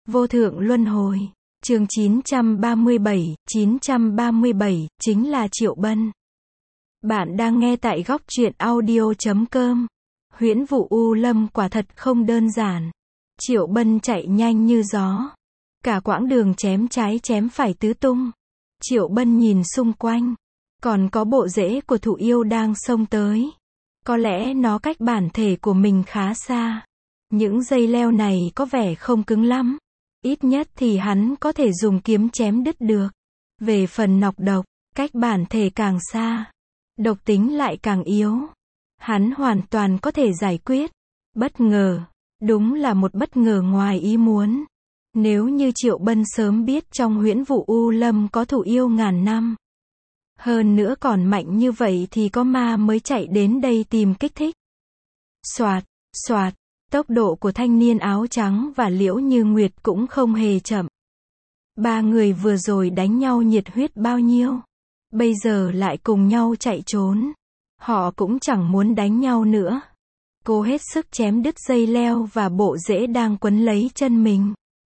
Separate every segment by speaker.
Speaker 1: Vô thượng luân hồi. Chương 937 chính là Triệu Bân. Bạn đang nghe tại góc truyện audio.com. Huyễn Vũ U Lâm quả thật không đơn giản. Triệu Bân chạy nhanh như gió. Cả quãng đường chém trái chém phải tứ tung. Triệu Bân nhìn xung quanh. Còn có bộ rễ của thụ yêu đang xông tới. Có lẽ nó cách bản thể của mình khá xa. Những dây leo này có vẻ không cứng lắm. Ít nhất thì hắn có thể dùng kiếm chém đứt được. Về phần nọc độc, cách bản thể càng xa, độc tính lại càng yếu. Hắn hoàn toàn có thể giải quyết. Bất ngờ, đúng là một bất ngờ ngoài ý muốn. Nếu như Triệu Bân sớm biết trong Huyễn Vũ U Lâm có thụ yêu ngàn năm, hơn nữa còn mạnh như vậy thì có ma mới chạy đến đây tìm kích thích. Soạt, soạt, tốc độ của thanh niên áo trắng và Liễu Như Nguyệt cũng không hề chậm. Ba người vừa rồi đánh nhau nhiệt huyết bao nhiêu, bây giờ lại cùng nhau chạy trốn. Họ cũng chẳng muốn đánh nhau nữa. Cô hết sức chém đứt dây leo và bộ rễ đang quấn lấy chân mình.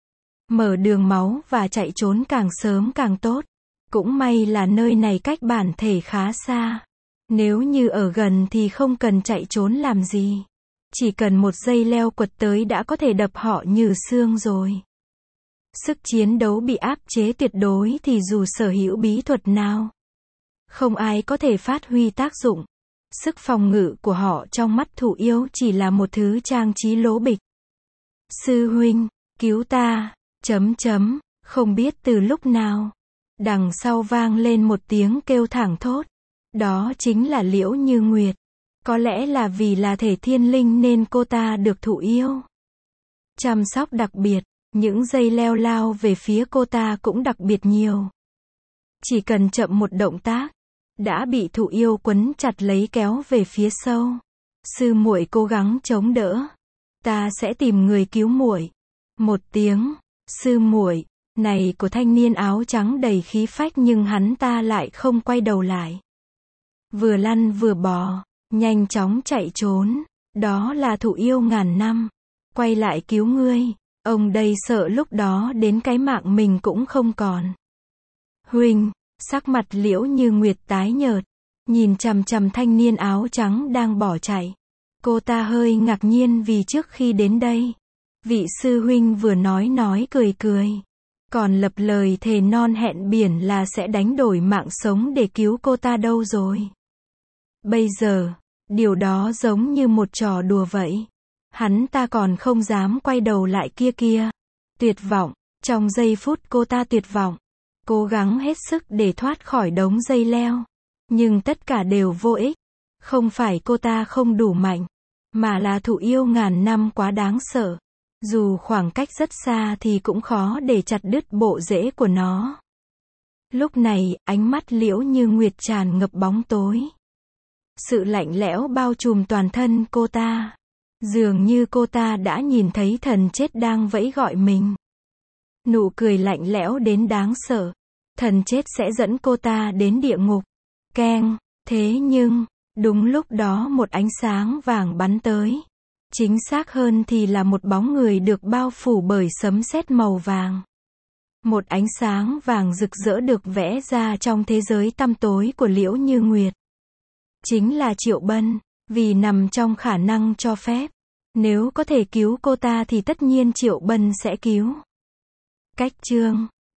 Speaker 1: Mở đường máu và chạy trốn càng sớm càng tốt. Cũng may là nơi này cách bản thể khá xa. Nếu như ở gần thì không cần chạy trốn làm gì. Chỉ cần một dây leo quật tới đã có thể đập họ như xương rồi. Sức chiến đấu bị áp chế tuyệt đối thì dù sở hữu bí thuật nào, không ai có thể phát huy tác dụng. Sức phòng ngự của họ trong mắt thụ yêu chỉ là một thứ trang trí lố bịch. Sư huynh, cứu ta, không biết từ lúc nào. Đằng sau vang lên một tiếng kêu thảng thốt. Đó chính là Liễu Như Nguyệt. Có lẽ là vì là thể thiên linh nên cô ta được thụ yêu chăm sóc đặc biệt. Những dây leo lao về phía cô ta cũng đặc biệt nhiều. Chỉ cần chậm một động tác, đã bị thụ yêu quấn chặt lấy kéo về phía sâu. Sư muội cố gắng chống đỡ. Ta sẽ tìm người cứu muội. Một tiếng, sư muội, này của thanh niên áo trắng đầy khí phách nhưng hắn ta lại không quay đầu lại. Vừa lăn vừa bò, nhanh chóng chạy trốn. Đó là thụ yêu ngàn năm. Quay lại cứu ngươi. Ông đây sợ lúc đó đến cái mạng mình cũng không còn. Huynh, sắc mặt Liễu Như Nguyệt tái nhợt, nhìn chằm chằm thanh niên áo trắng đang bỏ chạy. Cô ta hơi ngạc nhiên vì trước khi đến đây, vị sư huynh vừa nói cười, còn lập lời thề non hẹn biển là sẽ đánh đổi mạng sống để cứu cô ta đâu rồi. Bây giờ, điều đó giống như một trò đùa vậy. Hắn ta còn không dám quay đầu lại kia. Tuyệt vọng, trong giây phút cô ta tuyệt vọng, cố gắng hết sức để thoát khỏi đống dây leo. Nhưng tất cả đều vô ích. Không phải cô ta không đủ mạnh, mà là thụ yêu ngàn năm quá đáng sợ. Dù khoảng cách rất xa thì cũng khó để chặt đứt bộ rễ của nó. Lúc này, ánh mắt Liễu Như Nguyệt tràn ngập bóng tối. Sự lạnh lẽo bao trùm toàn thân cô ta. Dường như cô ta đã nhìn thấy thần chết đang vẫy gọi mình. Nụ cười lạnh lẽo đến đáng sợ. Thần chết sẽ dẫn cô ta đến địa ngục. Keng, thế nhưng, đúng lúc đó một ánh sáng vàng bắn tới. Chính xác hơn thì là một bóng người được bao phủ bởi sấm sét màu vàng. Một ánh sáng vàng rực rỡ được vẽ ra trong thế giới tăm tối của Liễu Như Nguyệt. Chính là Triệu Bân, vì nằm trong khả năng cho phép. Nếu có thể cứu cô ta thì tất nhiên Triệu Bân sẽ cứu. Cách chương